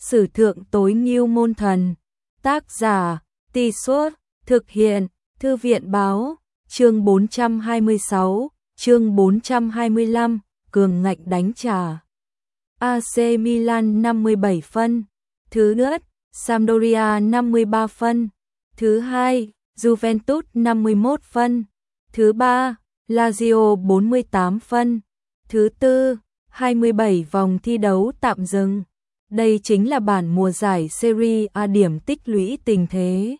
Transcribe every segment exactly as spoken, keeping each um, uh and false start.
Sử thượng tối ngưu môn thần. Tác giả, Tì Suốt, thực hiện, Thư viện báo, chương bốn trăm hai mươi sáu, chương bốn trăm hai mươi lăm, cường ngạnh đánh trả. a xê Milan năm mươi bảy phân. Thứ nhất, Sampdoria năm mươi ba phân. Thứ hai, Juventus năm mươi mốt phân. Thứ ba, Lazio bốn mươi tám phân. Thứ tư, hai mươi bảy vòng thi đấu tạm dừng. Đây chính là bản mùa giải Serie A điểm tích lũy tình thế.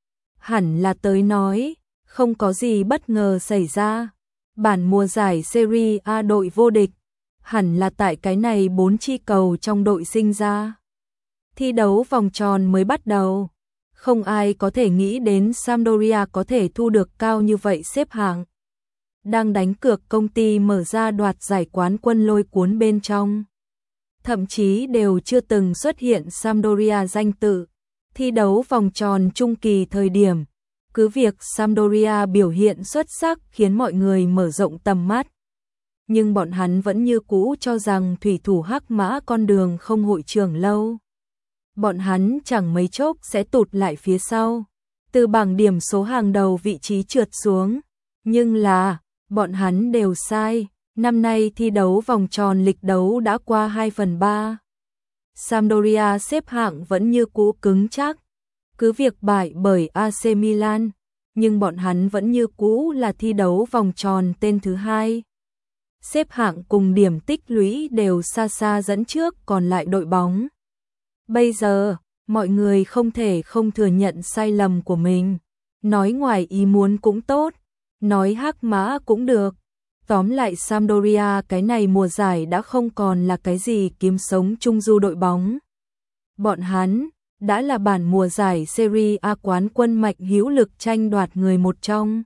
Hẳn là tới nói, không có gì bất ngờ xảy ra. Bản mùa giải Serie A đội vô địch, hẳn là tại cái này bốn chi cầu trong đội sinh ra. Thi đấu vòng tròn mới bắt đầu, không ai có thể nghĩ đến Sampdoria có thể thu được cao như vậy xếp hạng. Đang đánh cược công ty mở ra đoạt giải quán quân lôi cuốn bên trong. Thậm chí đều chưa từng xuất hiện Sampdoria danh tự. Thi đấu vòng tròn trung kỳ thời điểm, cứ việc Sampdoria biểu hiện xuất sắc khiến mọi người mở rộng tầm mắt. Nhưng bọn hắn vẫn như cũ cho rằng thủy thủ hắc mã con đường không hội trưởng lâu. Bọn hắn chẳng mấy chốc sẽ tụt lại phía sau, từ bảng điểm số hàng đầu vị trí trượt xuống. Nhưng là, bọn hắn đều sai. Năm nay thi đấu vòng tròn lịch đấu đã qua hai phần ba. Sampdoria xếp hạng vẫn như cũ cứng chắc. Cứ việc bại bởi a xê Milan, nhưng bọn hắn vẫn như cũ là thi đấu vòng tròn tên thứ hai. Xếp hạng cùng điểm tích lũy đều xa xa dẫn trước còn lại đội bóng. Bây giờ, mọi người không thể không thừa nhận sai lầm của mình. Nói ngoài ý muốn cũng tốt, nói hắc mã cũng được. Tóm lại Sampdoria cái này mùa giải đã không còn là cái gì kiếm sống trung du đội bóng. Bọn hắn đã là bản mùa giải Serie A quán quân mạnh hữu lực tranh đoạt người một trong.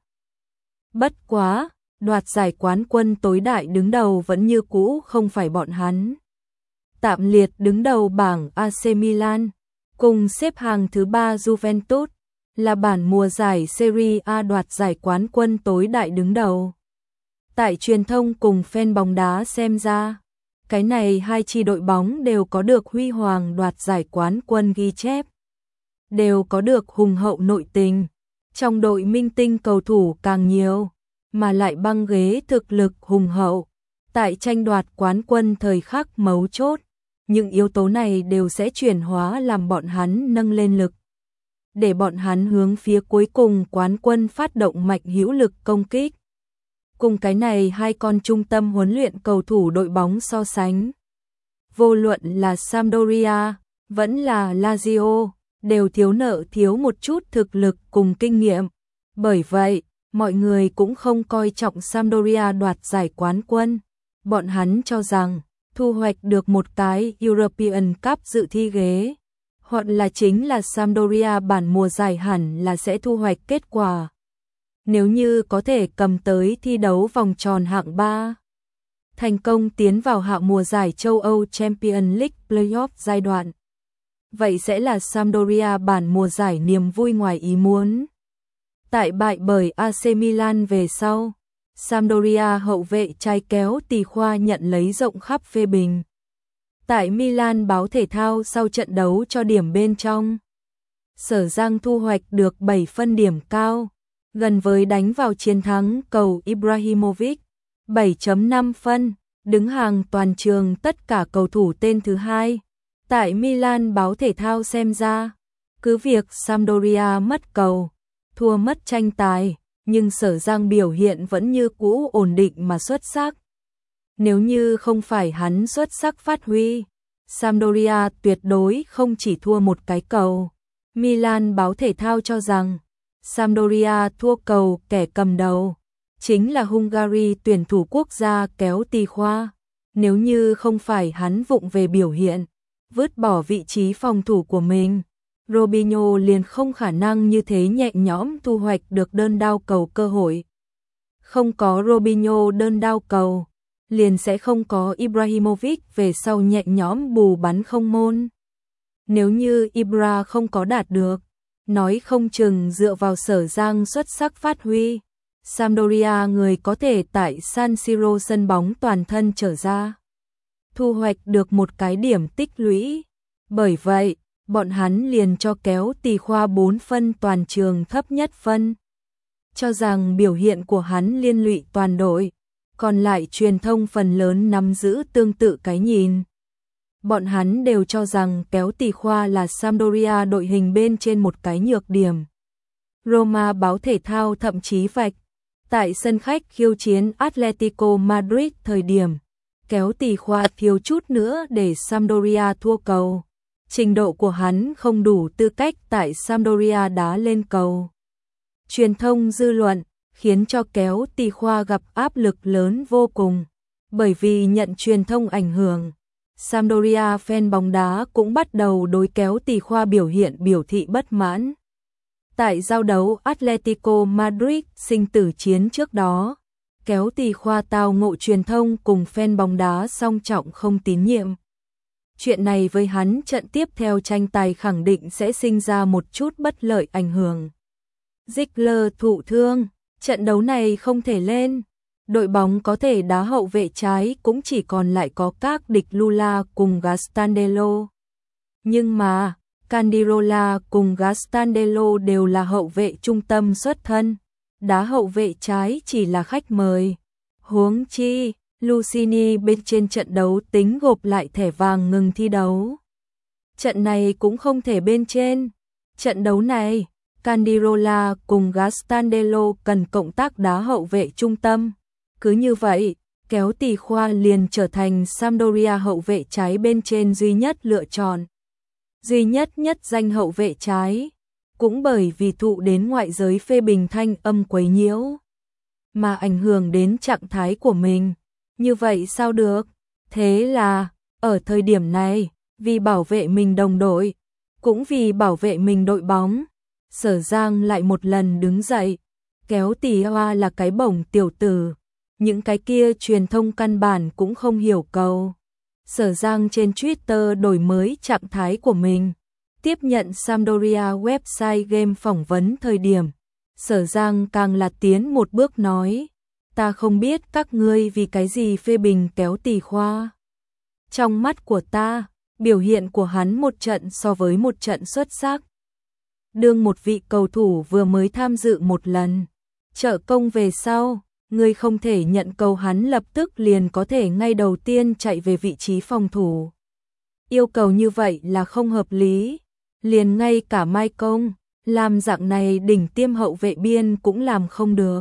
Bất quá, đoạt giải quán quân tối đại đứng đầu vẫn như cũ không phải bọn hắn. Tạm liệt đứng đầu bảng a xê Milan, cùng xếp hàng thứ ba Juventus, là bản mùa giải Serie A đoạt giải quán quân tối đại đứng đầu. Tại truyền thông cùng fan bóng đá xem ra, cái này hai chi đội bóng đều có được huy hoàng đoạt giải quán quân ghi chép, đều có được hùng hậu nội tình, trong đội minh tinh cầu thủ càng nhiều, mà lại băng ghế thực lực hùng hậu. Tại tranh đoạt quán quân thời khắc mấu chốt, những yếu tố này đều sẽ chuyển hóa làm bọn hắn nâng lên lực, để bọn hắn hướng phía cuối cùng quán quân phát động mạnh hữu lực công kích. Cùng cái này hai con trung tâm huấn luyện cầu thủ đội bóng so sánh, vô luận là Sampdoria, vẫn là Lazio, đều thiếu nợ thiếu một chút thực lực cùng kinh nghiệm. Bởi vậy, mọi người cũng không coi trọng Sampdoria đoạt giải quán quân. Bọn hắn cho rằng, thu hoạch được một cái European Cup dự thi ghế, hoặc là chính là Sampdoria bản mùa giải hẳn là sẽ thu hoạch kết quả. Nếu như có thể cầm tới thi đấu vòng tròn hạng ba, thành công tiến vào hạng mùa giải châu Âu Champions League Playoff giai đoạn, vậy sẽ là Sampdoria bản mùa giải niềm vui ngoài ý muốn. Tại bại bởi a xê Milan về sau, Sampdoria hậu vệ trai kéo Tì Khoa nhận lấy rộng khắp phê bình. Tại Milan báo thể thao sau trận đấu cho điểm bên trong, Sở Giang thu hoạch được bảy phân điểm cao, gần với đánh vào chiến thắng cầu Ibrahimovic, bảy phẩy năm phân, đứng hàng toàn trường tất cả cầu thủ tên thứ hai. Tại Milan báo thể thao xem ra, cứ việc Sampdoria mất cầu, thua mất tranh tài, nhưng Sở Giang biểu hiện vẫn như cũ ổn định mà xuất sắc. Nếu như không phải hắn xuất sắc phát huy, Sampdoria tuyệt đối không chỉ thua một cái cầu. Milan báo thể thao cho rằng, Sampdoria thua cầu kẻ cầm đầu chính là Hungary tuyển thủ quốc gia kéo Tì Khoa. Nếu như không phải hắn vụng về biểu hiện, vứt bỏ vị trí phòng thủ của mình, Robinho liền không khả năng như thế nhẹ nhõm thu hoạch được đơn đao cầu cơ hội. Không có Robinho đơn đao cầu, liền sẽ không có Ibrahimovic về sau nhẹ nhõm bù bắn không môn. Nếu như Ibra không có đạt được, nói không chừng dựa vào Sở Giang xuất sắc phát huy, Sampdoria người có thể tại San Siro sân bóng toàn thân trở ra, thu hoạch được một cái điểm tích lũy. Bởi vậy, bọn hắn liền cho Kéo Tì Khoa bốn phân toàn trường thấp nhất phân. Cho rằng biểu hiện của hắn liên lụy toàn đội, còn lại truyền thông phần lớn nắm giữ tương tự cái nhìn. Bọn hắn đều cho rằng Kéo Tì Khoa là Sampdoria đội hình bên trên một cái nhược điểm. Roma báo thể thao thậm chí vạch, tại sân khách khiêu chiến Atletico Madrid thời điểm, Kéo Tì Khoa thiếu chút nữa để Sampdoria thua cầu. Trình độ của hắn không đủ tư cách tại Sampdoria đá lên cầu. Truyền thông dư luận khiến cho Kéo Tì Khoa gặp áp lực lớn vô cùng, bởi vì nhận truyền thông ảnh hưởng. Sampdoria fan bóng đá cũng bắt đầu đối Kéo Tì Khoa biểu hiện biểu thị bất mãn. Tại giao đấu Atletico Madrid sinh tử chiến trước đó, Kéo Tì Khoa tao ngộ truyền thông cùng fan bóng đá song trọng không tín nhiệm. Chuyện này với hắn trận tiếp theo tranh tài khẳng định sẽ sinh ra một chút bất lợi ảnh hưởng. Ziegler thụ thương, trận đấu này không thể lên. Đội bóng có thể đá hậu vệ trái cũng chỉ còn lại có các địch Lula cùng Gastandello. Nhưng mà, Candirola cùng Gastandello đều là hậu vệ trung tâm xuất thân. Đá hậu vệ trái chỉ là khách mời. Huống chi, Lucini bên trên trận đấu tính gộp lại thẻ vàng ngừng thi đấu. Trận này cũng không thể bên trên. Trận đấu này, Candirola cùng Gastandello cần cộng tác đá hậu vệ trung tâm. Cứ như vậy, Kéo Tì Khoa liền trở thành Sampdoria hậu vệ trái bên trên duy nhất lựa chọn. Duy nhất nhất danh hậu vệ trái, cũng bởi vì thụ đến ngoại giới phê bình thanh âm quấy nhiễu, mà ảnh hưởng đến trạng thái của mình. Như vậy sao được? Thế là, ở thời điểm này, vì bảo vệ mình đồng đội, cũng vì bảo vệ mình đội bóng, Sở Giang lại một lần đứng dậy. Kéo Tì Khoa là cái bổng tiểu tử, những cái kia truyền thông căn bản cũng không hiểu cầu. Sở Giang trên Twitter đổi mới trạng thái của mình, tiếp nhận Sampdoria website game phỏng vấn thời điểm. Sở Giang càng là tiến một bước nói, ta không biết các ngươi vì cái gì phê bình Kéo Tì Khoa. Trong mắt của ta, biểu hiện của hắn một trận so với một trận xuất sắc. Đương một vị cầu thủ vừa mới tham dự một lần, trợ công về sau, ngươi không thể nhận cầu hắn lập tức liền có thể ngay đầu tiên chạy về vị trí phòng thủ. Yêu cầu như vậy là không hợp lý. Liền ngay cả Mai Công, làm dạng này đỉnh tiêm hậu vệ biên cũng làm không được.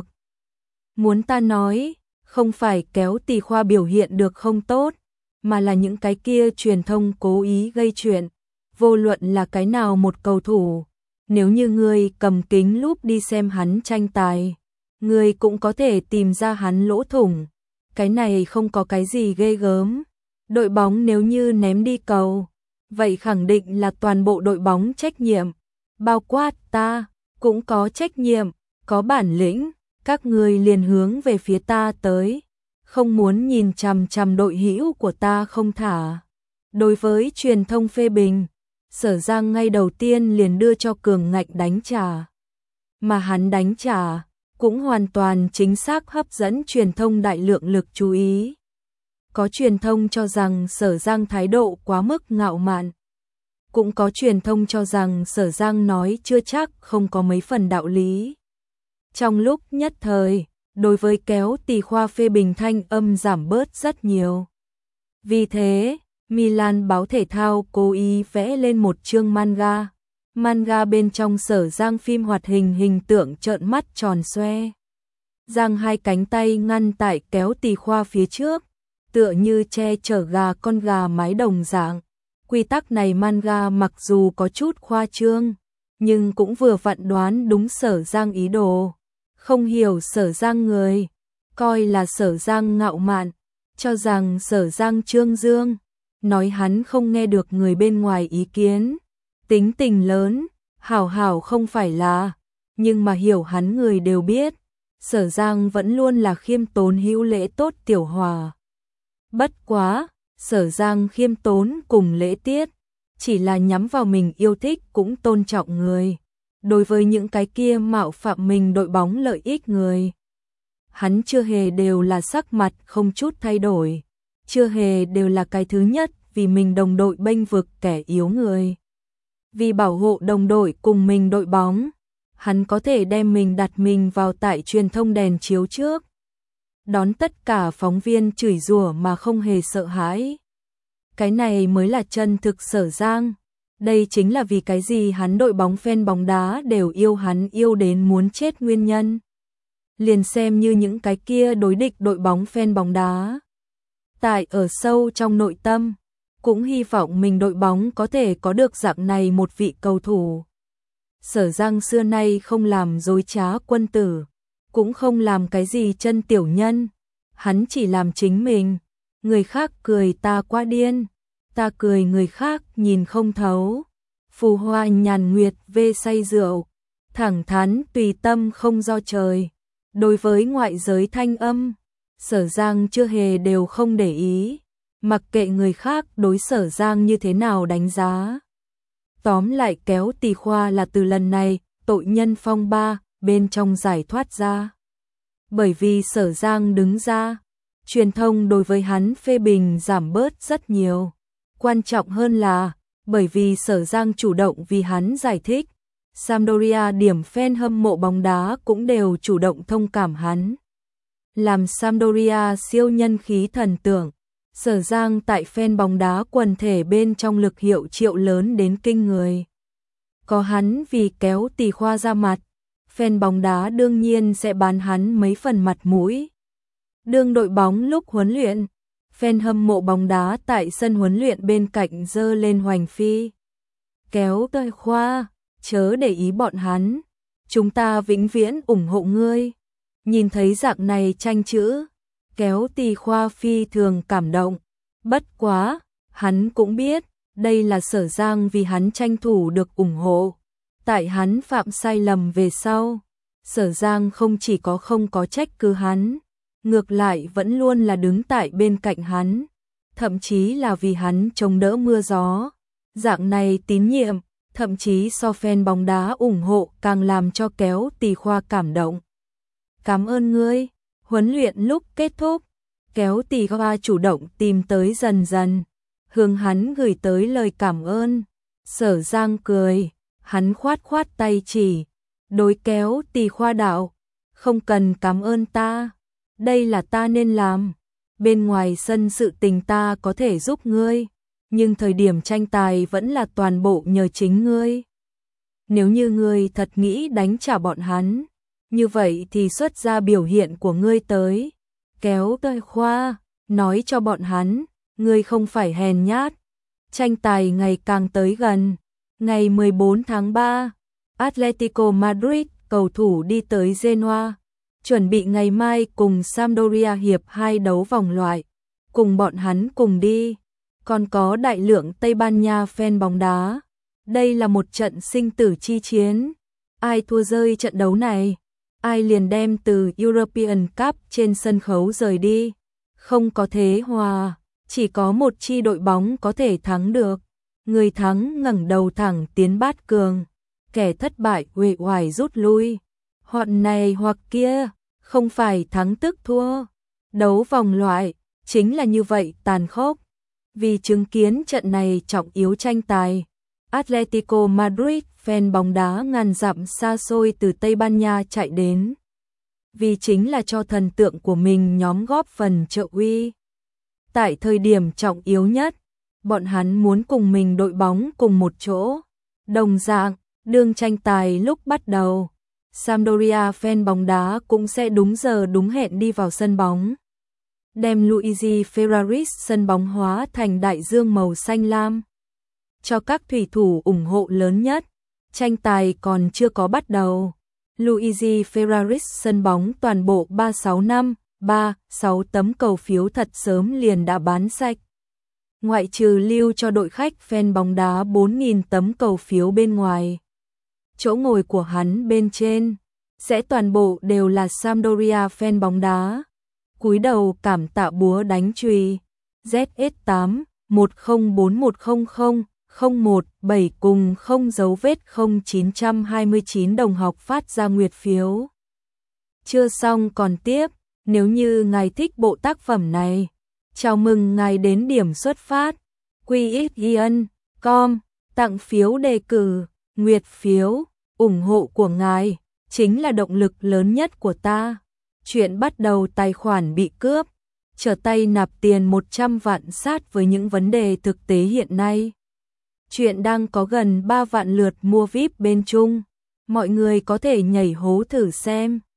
Muốn ta nói, không phải Kéo Tì Khoa biểu hiện được không tốt, mà là những cái kia truyền thông cố ý gây chuyện. Vô luận là cái nào một cầu thủ, nếu như ngươi cầm kính lúp đi xem hắn tranh tài, ngươi cũng có thể tìm ra hắn lỗ thủng. Cái này không có cái gì ghê gớm. Đội bóng nếu như ném đi cầu, vậy khẳng định là toàn bộ đội bóng trách nhiệm. Bao quát ta, cũng có trách nhiệm, có bản lĩnh, các ngươi liền hướng về phía ta tới. Không muốn nhìn chằm chằm đội hữu của ta không thả. Đối với truyền thông phê bình, Sở Giang ngay đầu tiên liền đưa cho Cường Ngạnh đánh trả. Mà hắn đánh trả, cũng hoàn toàn chính xác hấp dẫn truyền thông đại lượng lực chú ý. Có truyền thông cho rằng Sở Giang thái độ quá mức ngạo mạn. Cũng có truyền thông cho rằng Sở Giang nói chưa chắc không có mấy phần đạo lý. Trong lúc nhất thời, đối với Kéo Tì Khoa phê bình thanh âm giảm bớt rất nhiều. Vì thế, Milan báo thể thao cố ý vẽ lên một chương manga. Manga bên trong Sở Giang phim hoạt hình hình tượng trợn mắt tròn xoe. Giang hai cánh tay ngăn tại Kéo Tì Khoa phía trước, tựa như che chở gà con gà mái đồng dạng. Quy tắc này manga mặc dù có chút khoa trương, nhưng cũng vừa vặn đoán đúng Sở Giang ý đồ. Không hiểu Sở Giang người, coi là Sở Giang ngạo mạn, cho rằng Sở Giang trương dương, nói hắn không nghe được người bên ngoài ý kiến. Tính tình lớn, hảo hảo không phải là, nhưng mà hiểu hắn người đều biết. Sở Giang vẫn luôn là khiêm tốn hữu lễ tốt tiểu hòa. Bất quá, Sở Giang khiêm tốn cùng lễ tiết, chỉ là nhắm vào mình yêu thích cũng tôn trọng người. Đối với những cái kia mạo phạm mình đội bóng lợi ích người, hắn chưa hề đều là sắc mặt không chút thay đổi, chưa hề đều là cái thứ nhất vì mình đồng đội bênh vực kẻ yếu người. Vì bảo hộ đồng đội cùng mình đội bóng, hắn có thể đem mình đặt mình vào tại truyền thông đèn chiếu trước. Đón tất cả phóng viên chửi rủa mà không hề sợ hãi. Cái này mới là chân thực Sở Giang. Đây chính là vì cái gì hắn đội bóng fan bóng đá đều yêu hắn yêu đến muốn chết nguyên nhân. Liền xem như những cái kia đối địch đội bóng fan bóng đá. Tại ở sâu trong nội tâm, cũng hy vọng mình đội bóng có thể có được dạng này một vị cầu thủ. Sở Giang xưa nay không làm dối trá quân tử, cũng không làm cái gì chân tiểu nhân. Hắn chỉ làm chính mình. Người khác cười ta quá điên, ta cười người khác nhìn không thấu. Phù hoa nhàn nguyệt vê say rượu, thẳng thắn tùy tâm không do trời. Đối với ngoại giới thanh âm, Sở Giang chưa hề đều không để ý, mặc kệ người khác đối Sở Giang như thế nào đánh giá. Tóm lại kéo Tỳ Khoa là từ lần này, tội nhân phong ba, bên trong giải thoát ra. Bởi vì Sở Giang đứng ra, truyền thông đối với hắn phê bình giảm bớt rất nhiều. Quan trọng hơn là, bởi vì Sở Giang chủ động vì hắn giải thích, Sampdoria điểm fan hâm mộ bóng đá cũng đều chủ động thông cảm hắn. Làm Sampdoria siêu nhân khí thần tượng, Sở Giang tại fan bóng đá quần thể bên trong lực hiệu triệu lớn đến kinh người. Có hắn vì kéo Tỳ Khoa ra mặt, fan bóng đá đương nhiên sẽ bán hắn mấy phần mặt mũi. Đương đội bóng lúc huấn luyện, fan hâm mộ bóng đá tại sân huấn luyện bên cạnh giơ lên hoành phi. Kéo Tỳ Khoa, chớ để ý bọn hắn, chúng ta vĩnh viễn ủng hộ ngươi. Nhìn thấy dạng này tranh chữ, kéo Tỳ Khoa phi thường cảm động. Bất quá, hắn cũng biết, đây là Sở Giang vì hắn tranh thủ được ủng hộ. Tại hắn phạm sai lầm về sau, Sở Giang không chỉ có không có trách cứ hắn, ngược lại vẫn luôn là đứng tại bên cạnh hắn, thậm chí là vì hắn chống đỡ mưa gió. Dạng này tín nhiệm, thậm chí so fan bóng đá ủng hộ càng làm cho kéo Tỳ Khoa cảm động. Cảm ơn ngươi. Huấn luyện lúc kết thúc, kéo Tỳ Khoa chủ động tìm tới Dần Dần, hướng hắn gửi tới lời cảm ơn. Sở Giang cười, hắn khoát khoát tay chỉ, đối kéo Tỳ Khoa đạo, không cần cảm ơn ta, đây là ta nên làm. Bên ngoài sân sự tình ta có thể giúp ngươi, nhưng thời điểm tranh tài vẫn là toàn bộ nhờ chính ngươi. Nếu như ngươi thật nghĩ đánh trả bọn hắn, như vậy thì xuất ra biểu hiện của ngươi tới. Kéo Tỳ Khoa, nói cho bọn hắn, ngươi không phải hèn nhát. Tranh tài ngày càng tới gần. Ngày mười bốn tháng ba, Atletico Madrid cầu thủ đi tới Genoa, chuẩn bị ngày mai cùng Sampdoria hiệp hai đấu vòng loại. Cùng bọn hắn cùng đi, còn có đại lượng Tây Ban Nha fan bóng đá. Đây là một trận sinh tử chi chiến. Ai thua rơi trận đấu này, ai liền đem từ European Cup trên sân khấu rời đi. Không có thế hòa, chỉ có một chi đội bóng có thể thắng được. Người thắng ngẩng đầu thẳng tiến bát cường, kẻ thất bại uể oải rút lui. Hoặc này hoặc kia, không phải thắng tức thua. Đấu vòng loại chính là như vậy tàn khốc. Vì chứng kiến trận này trọng yếu tranh tài, Atletico Madrid fan bóng đá ngàn dặm xa xôi từ Tây Ban Nha chạy đến. Vì chính là cho thần tượng của mình nhóm góp phần trợ uy. Tại thời điểm trọng yếu nhất, bọn hắn muốn cùng mình đội bóng cùng một chỗ. Đồng dạng, đương tranh tài lúc bắt đầu, Sampdoria fan bóng đá cũng sẽ đúng giờ đúng hẹn đi vào sân bóng. Đem Luigi Ferraris sân bóng hóa thành đại dương màu xanh lam. Cho các thủy thủ ủng hộ lớn nhất, tranh tài còn chưa có bắt đầu. Luigi Ferraris sân bóng toàn bộ ba sáu năm, ba sáu tấm cầu phiếu thật sớm liền đã bán sạch. Ngoại trừ lưu cho đội khách fan bóng đá bốn nghìn tấm cầu phiếu bên ngoài. Chỗ ngồi của hắn bên trên sẽ toàn bộ đều là Sampdoria fan bóng đá. Cúi đầu cảm tạ búa đánh chùy. Z S tám một không bốn một không không không một bảy cùng không dấu vết không chín hai chín đồng học phát ra nguyệt phiếu. Chưa xong còn tiếp, nếu như ngài thích bộ tác phẩm này, chào mừng ngài đến điểm xuất phát. quy ích yên com tặng phiếu đề cử, nguyệt phiếu, ủng hộ của ngài chính là động lực lớn nhất của ta. Chuyện bắt đầu tài khoản bị cướp, trở tay nạp tiền một trăm vạn sát với những vấn đề thực tế hiện nay. Chuyện đang có gần ba vạn lượt mua vi ai pi bên Trung, mọi người có thể nhảy hố thử xem.